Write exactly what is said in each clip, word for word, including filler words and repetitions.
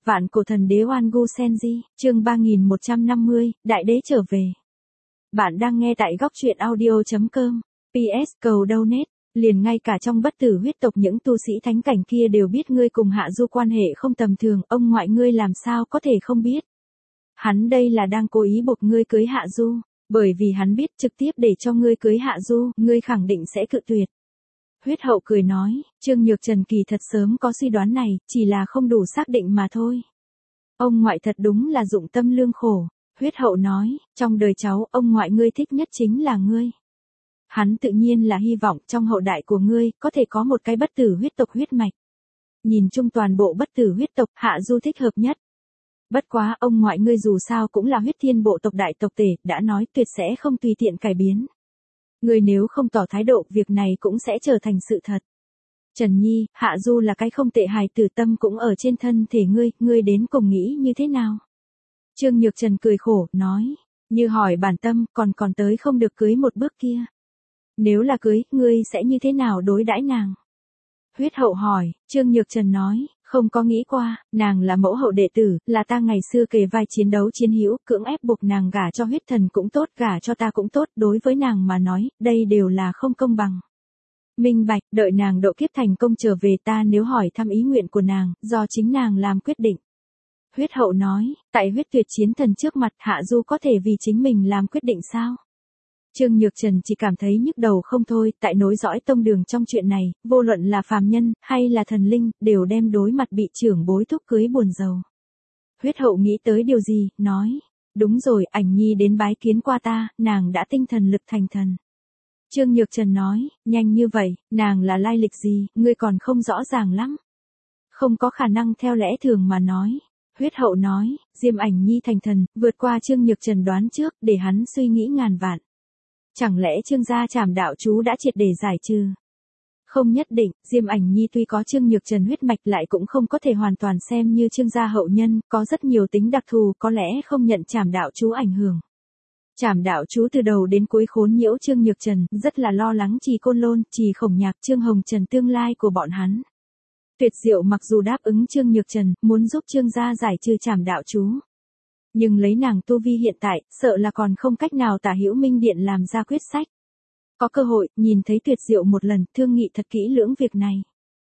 Vạn cổ thần đế Oan Gu Senji, chương ba nghìn một trăm năm mươi, Đại đế trở về. Bạn đang nghe tại góc truyện audio.com, pê ét cầu donate, liền ngay cả trong bất tử huyết tộc những tu sĩ thánh cảnh kia đều biết ngươi cùng Hạ Du quan hệ không tầm thường, ông ngoại ngươi làm sao có thể không biết. Hắn đây là đang cố ý buộc ngươi cưới Hạ Du, bởi vì hắn biết trực tiếp để cho ngươi cưới Hạ Du, ngươi khẳng định sẽ cự tuyệt. Huyết hậu cười nói, Trương Nhược Trần kỳ thật sớm có suy đoán này, chỉ là không đủ xác định mà thôi. Ông ngoại thật đúng là dụng tâm lương khổ. Huyết hậu nói, trong đời cháu, ông ngoại ngươi thích nhất chính là ngươi. Hắn tự nhiên là hy vọng trong hậu đại của ngươi, có thể có một cái bất tử huyết tộc huyết mạch. Nhìn chung toàn bộ bất tử huyết tộc, Hạ Du thích hợp nhất. Bất quá, ông ngoại ngươi dù sao cũng là huyết thiên bộ tộc đại tộc tể, đã nói tuyệt sẽ không tùy tiện cải biến. Ngươi nếu không tỏ thái độ, việc này cũng sẽ trở thành sự thật. Trần Nhi, Hạ Du là cái không tệ hài tử, tâm cũng ở trên thân thể ngươi, ngươi đến cùng nghĩ như thế nào? Trương Nhược Trần cười khổ, nói, như hỏi bản tâm, còn còn tới không được cưới một bước kia. Nếu là cưới, ngươi sẽ như thế nào đối đãi nàng? Huyết hậu hỏi, Trương Nhược Trần nói, không có nghĩ qua, nàng là mẫu hậu đệ tử, là ta ngày xưa kề vai chiến đấu chiến hữu, cưỡng ép buộc nàng gả cho huyết thần cũng tốt, gả cho ta cũng tốt, đối với nàng mà nói, đây đều là không công bằng. Minh bạch, đợi nàng độ kiếp thành công trở về, ta nếu hỏi thăm ý nguyện của nàng, do chính nàng làm quyết định. Huyết hậu nói, tại huyết tuyệt chiến thần trước mặt, Hạ Du có thể vì chính mình làm quyết định sao? Trương Nhược Trần chỉ cảm thấy nhức đầu không thôi, tại nối dõi tông đường trong chuyện này, vô luận là phàm nhân, hay là thần linh, đều đem đối mặt bị trưởng bối thúc cưới buồn rầu. Huyết hậu nghĩ tới điều gì, nói, đúng rồi, ảnh nhi đến bái kiến qua ta, nàng đã tinh thần lực thành thần. Trương Nhược Trần nói, nhanh như vậy, nàng là lai lịch gì, ngươi còn không rõ ràng lắm. Không có khả năng theo lẽ thường mà nói. Huyết hậu nói, Diêm Ảnh Nhi thành thần, vượt qua Trương Nhược Trần đoán trước, để hắn suy nghĩ ngàn vạn. Chẳng lẽ Trương gia Trảm đạo chú đã triệt để giải trừ? Không nhất định, Diêm Ảnh Nhi tuy có Trương Nhược Trần huyết mạch lại cũng không có thể hoàn toàn xem như Trương gia hậu nhân, có rất nhiều tính đặc thù, có lẽ không nhận Trảm đạo chú ảnh hưởng. Trảm đạo chú từ đầu đến cuối khốn nhiễu Trương Nhược Trần, rất là lo lắng Trì Côn Lôn, Trì Khổng Nhạc, Trương Hồng Trần tương lai của bọn hắn. Tuyệt Diệu mặc dù đáp ứng Trương Nhược Trần, muốn giúp Trương gia giải trừ Trảm đạo chú. Nhưng lấy nàng tu vi hiện tại, sợ là còn không cách nào Tả Hữu Minh Điện làm ra quyết sách. Có cơ hội, nhìn thấy Tuyệt Diệu một lần, thương nghị thật kỹ lưỡng việc này.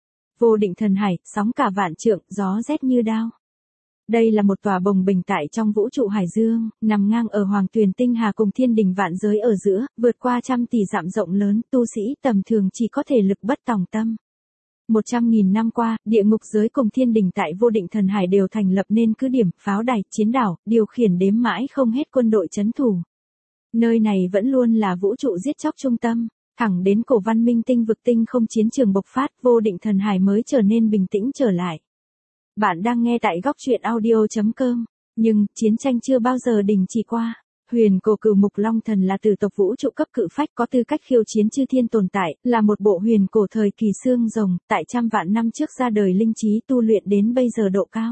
Vô Định Thần Hải, sóng cả vạn trượng, gió rét như đao. Đây là một tòa bồng bềnh tại trong vũ trụ hải dương, nằm ngang ở Hoàng Tuyền Tinh Hà cùng thiên đình vạn giới ở giữa, vượt qua trăm tỷ dặm rộng lớn, tu sĩ tầm thường chỉ có thể lực bất tòng tâm. Một trăm nghìn năm qua, địa ngục giới cùng thiên đình tại Vô Định Thần Hải đều thành lập nên cứ điểm, pháo đài, chiến đảo, điều khiển đếm mãi không hết quân đội trấn thủ. Nơi này vẫn luôn là vũ trụ giết chóc trung tâm, thẳng đến cổ văn minh tinh vực tinh không chiến trường bộc phát, Vô Định Thần Hải mới trở nên bình tĩnh trở lại. Bạn đang nghe tại góc truyện audio.com, nhưng, chiến tranh chưa bao giờ đình chỉ qua. Huyền cổ cửu mục long thần là tử tộc vũ trụ cấp cự phách có tư cách khiêu chiến chư thiên tồn tại, là một bộ huyền cổ thời kỳ xương rồng, tại trăm vạn năm trước ra đời linh trí tu luyện đến bây giờ độ cao.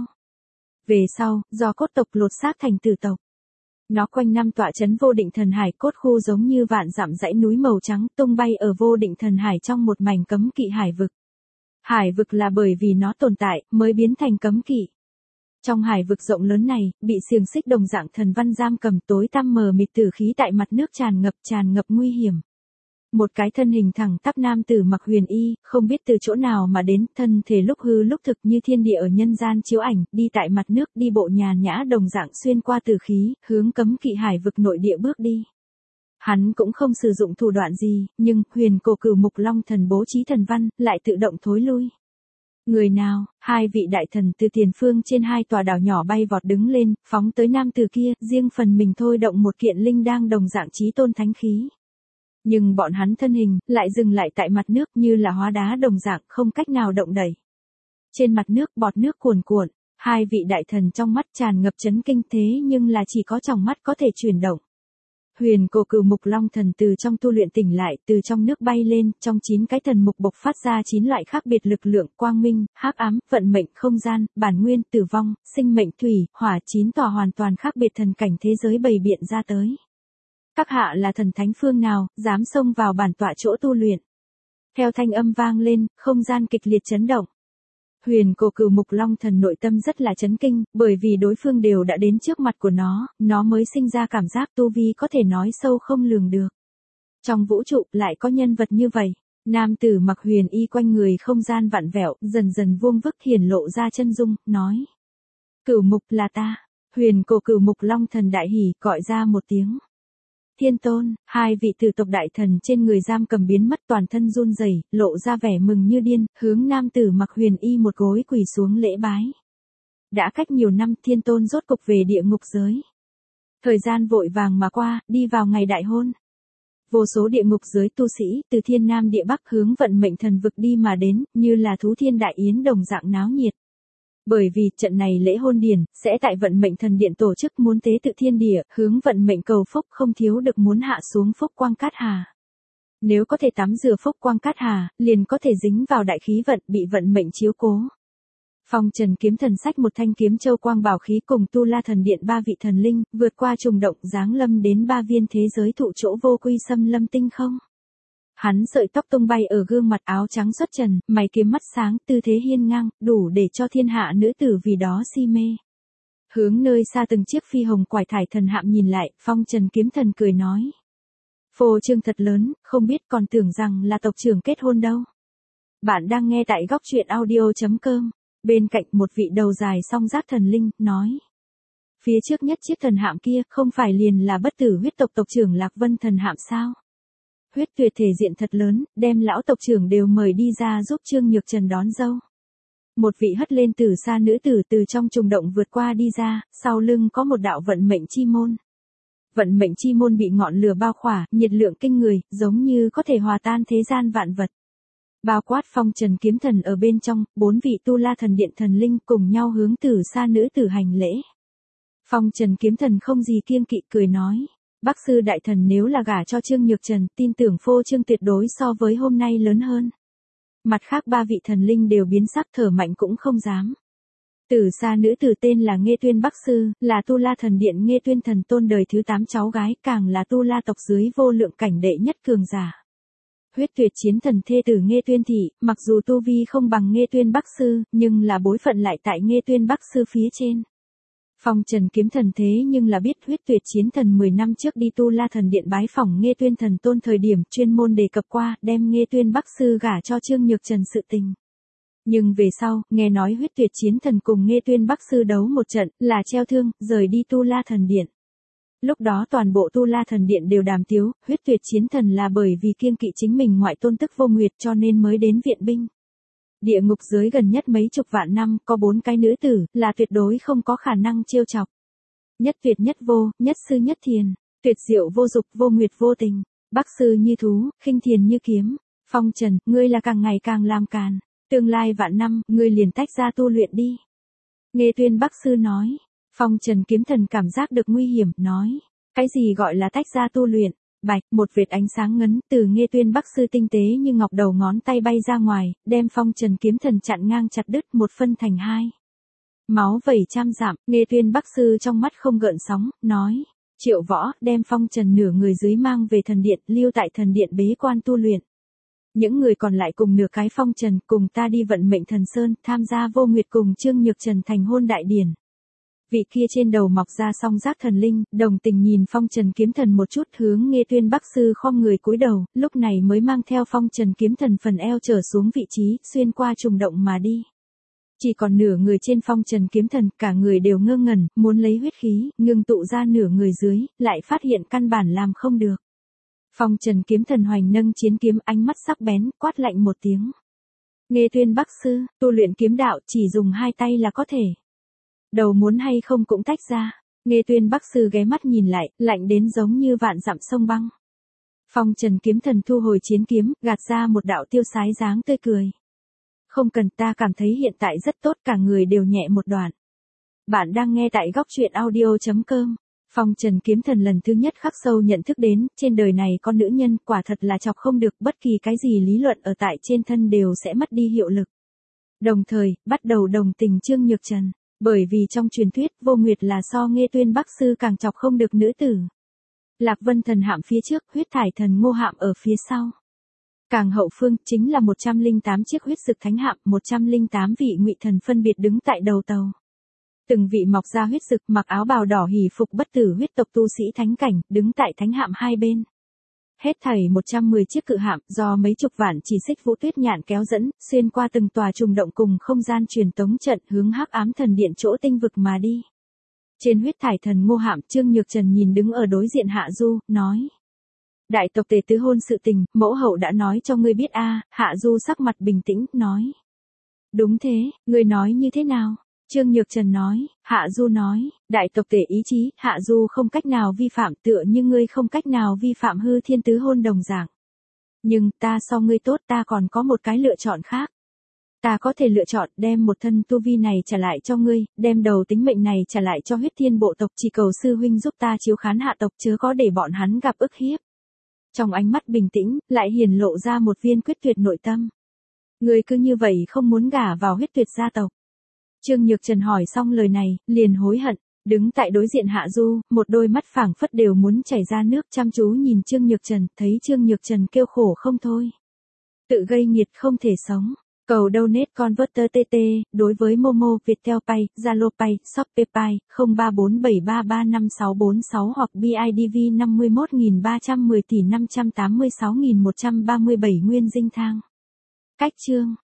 Về sau, do cốt tộc lột xác thành tử tộc. Nó quanh năm tọa trấn Vô Định Thần Hải, cốt khu giống như vạn dặm dãy núi màu trắng tung bay ở Vô Định Thần Hải trong một mảnh cấm kỵ hải vực. Hải vực là bởi vì nó tồn tại, mới biến thành cấm kỵ. Trong hải vực rộng lớn này, bị xiềng xích đồng dạng thần văn giam cầm, tối tăm mờ mịt tử khí tại mặt nước tràn ngập tràn ngập nguy hiểm. Một cái thân hình thẳng tắp nam tử mặc huyền y, không biết từ chỗ nào mà đến, thân thể lúc hư lúc thực như thiên địa ở nhân gian chiếu ảnh, đi tại mặt nước, đi bộ nhàn nhã đồng dạng xuyên qua tử khí, hướng cấm kỵ hải vực nội địa bước đi. Hắn cũng không sử dụng thủ đoạn gì, nhưng huyền cổ cửu mục long thần bố trí thần văn, lại tự động thối lui. Người nào? Hai vị đại thần từ tiền phương trên hai tòa đảo nhỏ bay vọt đứng lên, phóng tới nam tử kia, riêng phần mình thôi động một kiện linh đang đồng dạng chí tôn thánh khí. Nhưng bọn hắn thân hình, lại dừng lại tại mặt nước như là hóa đá đồng dạng, không cách nào động đẩy. Trên mặt nước, bọt nước cuồn cuộn, hai vị đại thần trong mắt tràn ngập chấn kinh thế nhưng là chỉ có tròng mắt có thể chuyển động. Huyền cổ cửu mục long thần từ trong tu luyện tỉnh lại, từ trong nước bay lên, trong chín cái thần mục bộc phát ra chín loại khác biệt lực lượng, quang minh, hắc ám, vận mệnh, không gian, bản nguyên, tử vong, sinh mệnh, thủy, hỏa, chín tòa hoàn toàn khác biệt thần cảnh thế giới bày biện ra tới. Các hạ là thần thánh phương nào, dám xông vào bản tọa chỗ tu luyện? Theo thanh âm vang lên, không gian kịch liệt chấn động. Huyền cổ cửu mục long thần nội tâm rất là chấn kinh, bởi vì đối phương đều đã đến trước mặt của nó, nó mới sinh ra cảm giác tu vi có thể nói sâu không lường được. Trong vũ trụ lại có nhân vật như vậy, nam tử mặc huyền y quanh người không gian vặn vẹo, dần dần vuông vức hiển lộ ra chân dung, nói. Cửu mục là ta, huyền cổ cửu mục long thần đại hỉ gọi ra một tiếng. Thiên tôn, hai vị tử tộc đại thần trên người giam cầm biến mất toàn thân run rẩy, lộ ra vẻ mừng như điên, hướng nam tử mặc huyền y một gối quỳ xuống lễ bái. Đã cách nhiều năm thiên tôn rốt cục về địa ngục giới. Thời gian vội vàng mà qua, đi vào ngày đại hôn. Vô số địa ngục giới tu sĩ, từ thiên nam địa bắc hướng vận mệnh thần vực đi mà đến, như là thú thiên đại yến đồng dạng náo nhiệt. Bởi vì trận này lễ hôn điển, sẽ tại vận mệnh thần điện tổ chức muốn tế tự thiên địa, hướng vận mệnh cầu phúc không thiếu được muốn hạ xuống phúc quang cát hà. Nếu có thể tắm rửa phúc quang cát hà, liền có thể dính vào đại khí vận bị vận mệnh chiếu cố. Phong Trần kiếm thần sách một thanh kiếm châu quang bảo khí cùng Tu La thần điện ba vị thần linh, vượt qua trùng động giáng lâm đến ba viên thế giới thụ chỗ vô quy xâm lâm tinh không. Hắn sợi tóc tung bay ở gương mặt áo trắng xuất trần, mày kiếm mắt sáng, tư thế hiên ngang, đủ để cho thiên hạ nữ tử vì đó si mê. Hướng nơi xa từng chiếc phi hồng quải thải thần hạm nhìn lại, Phong Trần kiếm thần cười nói. Phô trương thật lớn, không biết còn tưởng rằng là tộc trưởng kết hôn đâu. Bạn đang nghe tại góc truyện audio chấm com. Bên cạnh một vị đầu dài song giác thần linh, nói. Phía trước nhất chiếc thần hạm kia, không phải liền là bất tử huyết tộc tộc trưởng Lạc Vân thần hạm sao? Huyết tuyệt thể diện thật lớn, đem lão tộc trưởng đều mời đi ra giúp Trương Nhược Trần đón dâu. Một vị hất lên từ xa nữ tử từ trong trùng động vượt qua đi ra, sau lưng có một đạo vận mệnh chi môn. Vận mệnh chi môn bị ngọn lửa bao khỏa, nhiệt lượng kinh người, giống như có thể hòa tan thế gian vạn vật. Bao quát Phong Trần kiếm thần ở bên trong, bốn vị Tu La thần điện thần linh cùng nhau hướng từ xa nữ tử hành lễ. Phong Trần kiếm thần không gì kiêng kỵ cười nói. Bác sư đại thần nếu là gả cho Trương Nhược Trần, tin tưởng phô trương tuyệt đối so với hôm nay lớn hơn. Mặt khác ba vị thần linh đều biến sắc thở mạnh cũng không dám. Từ xa nữ tử tên là Nghê Tuyên Bắc Sư, là Tu La thần điện Nghê Tuyên thần tôn đời thứ tám cháu gái, càng là Tu La tộc dưới vô lượng cảnh đệ nhất cường giả. Huyết tuyệt chiến thần thê tử Nghê Tuyên thị, mặc dù tu vi không bằng Nghê Tuyên Bắc Sư, nhưng là bối phận lại tại Nghê Tuyên Bắc Sư phía trên. Phong Trần kiếm thần thế nhưng là biết huyết tuyệt chiến thần mười năm trước đi Tu La thần điện bái phỏng Nghê Tuyên thần tôn thời điểm chuyên môn đề cập qua, đem Nghê Tuyên Bắc Sư gả cho Trương Nhược Trần sự tình. Nhưng về sau, nghe nói huyết tuyệt chiến thần cùng Nghê Tuyên Bắc Sư đấu một trận, là treo thương, rời đi Tu La thần điện. Lúc đó toàn bộ Tu La thần điện đều đàm tiếu, huyết tuyệt chiến thần là bởi vì kiêng kỵ chính mình ngoại tôn tức vô nguyệt cho nên mới đến viện binh. Địa ngục giới gần nhất mấy chục vạn năm, có bốn cái nữ tử, là tuyệt đối không có khả năng trêu chọc. Nhất tuyệt nhất vô, nhất sư nhất thiền, tuyệt diệu vô dục, vô nguyệt vô tình, Bắc Sư như thú, khinh thiền như kiếm. Phong Trần, ngươi là càng ngày càng làm càn, tương lai vạn năm, ngươi liền tách ra tu luyện đi. Nghê Tuyên Bắc Sư nói. Phong Trần kiếm thần cảm giác được nguy hiểm, nói. Cái gì gọi là tách ra tu luyện? Bạch, một vệt ánh sáng ngấn từ Nghê Tuyên Bắc Sư tinh tế như ngọc đầu ngón tay bay ra ngoài, đem Phong Trần kiếm thần chặn ngang chặt đứt một phân thành hai. Máu vẩy trăm dặm, Nghê Tuyên Bắc Sư trong mắt không gợn sóng, nói. Triệu Võ, đem Phong Trần nửa người dưới mang về thần điện, lưu tại thần điện bế quan tu luyện. Những người còn lại cùng nửa cái Phong Trần cùng ta đi vận mệnh thần sơn, tham gia vô nguyệt cùng Trương Nhược Trần thành hôn đại điển. Vị kia trên đầu mọc ra song giác thần linh, đồng tình nhìn Phong Trần kiếm thần một chút hướng Nghê Tuyên Bắc Sư khom người cúi đầu, lúc này mới mang theo Phong Trần kiếm thần phần eo trở xuống vị trí, xuyên qua trùng động mà đi. Chỉ còn nửa người trên Phong Trần kiếm thần, cả người đều ngơ ngẩn, muốn lấy huyết khí, ngưng tụ ra nửa người dưới, lại phát hiện căn bản làm không được. Phong Trần kiếm thần hoành nâng chiến kiếm, ánh mắt sắc bén, quát lạnh một tiếng. Nghê Tuyên Bắc Sư, tu luyện kiếm đạo chỉ dùng hai tay là có thể. Đầu muốn hay không cũng tách ra. Nghê Tuyên Bắc Sư ghé mắt nhìn lại, lạnh đến giống như vạn dặm sông băng. Phong Trần kiếm thần thu hồi chiến kiếm, gạt ra một đạo tiêu sái dáng tươi cười. Không cần, ta cảm thấy hiện tại rất tốt, cả người đều nhẹ một đoạn. Bạn đang nghe tại góc truyện audio chấm com. Phong Trần kiếm thần lần thứ nhất khắc sâu nhận thức đến, trên đời này con nữ nhân quả thật là chọc không được, bất kỳ cái gì lý luận ở tại trên thân đều sẽ mất đi hiệu lực. Đồng thời, bắt đầu đồng tình Trương Nhược Trần. Bởi vì trong truyền thuyết, vô nguyệt là so Nghê Tuyên Bắc Sư càng chọc không được nữ tử. Lạc Vân thần hạm phía trước, huyết thải thần Ngô hạm ở phía sau. Càng hậu phương chính là một trăm linh tám chiếc huyết sực thánh hạm, một trăm linh tám vị ngụy thần phân biệt đứng tại đầu tàu. Từng vị mọc ra huyết sực, mặc áo bào đỏ hỷ phục bất tử huyết tộc tu sĩ thánh cảnh, đứng tại thánh hạm hai bên. Hết thảy một trăm mười chiếc cự hạm do mấy chục vạn chỉ xích vũ tuyết nhạn kéo dẫn, xuyên qua từng tòa trùng động cùng không gian truyền tống trận hướng hắc ám thần điện chỗ tinh vực mà đi. Trên huyết thải thần ngô hạm, Trương Nhược Trần nhìn đứng ở đối diện Hạ Du, nói. Đại tộc tề tứ hôn sự tình, mẫu hậu đã nói cho ngươi biết a. Hạ Du sắc mặt bình tĩnh, nói. Đúng thế, ngươi nói như thế nào? Trương Nhược Trần nói, Hạ Du nói, đại tộc tề ý chí, Hạ Du không cách nào vi phạm tựa như ngươi không cách nào vi phạm hư thiên tứ hôn đồng dạng. Nhưng ta so ngươi tốt, ta còn có một cái lựa chọn khác. Ta có thể lựa chọn đem một thân tu vi này trả lại cho ngươi, đem đầu tính mệnh này trả lại cho huyết thiên bộ tộc, chỉ cầu sư huynh giúp ta chiếu khán hạ tộc chớ có để bọn hắn gặp ức hiếp. Trong ánh mắt bình tĩnh, lại hiển lộ ra một viên quyết tuyệt nội tâm. Ngươi cứ như vậy không muốn gả vào huyết tuyệt gia tộc. Trương Nhược Trần hỏi xong lời này, liền hối hận, đứng tại đối diện Hạ Du, một đôi mắt phảng phất đều muốn chảy ra nước chăm chú nhìn Trương Nhược Trần, thấy Trương Nhược Trần kêu khổ không thôi. Tự gây nghiệt không thể sống. Cầu donate converter tê tê, đối với Momo, Viettel Pay, Zalo Pay, Shopee Pay, không ba bốn bảy ba ba năm sáu bốn sáu hoặc bê i đê vê năm mươi mốt nghìn ba trăm mười tỷ năm trăm tám mươi sáu nghìn một trăm ba mươi bảy Nguyên Dinh Thang. Cách chương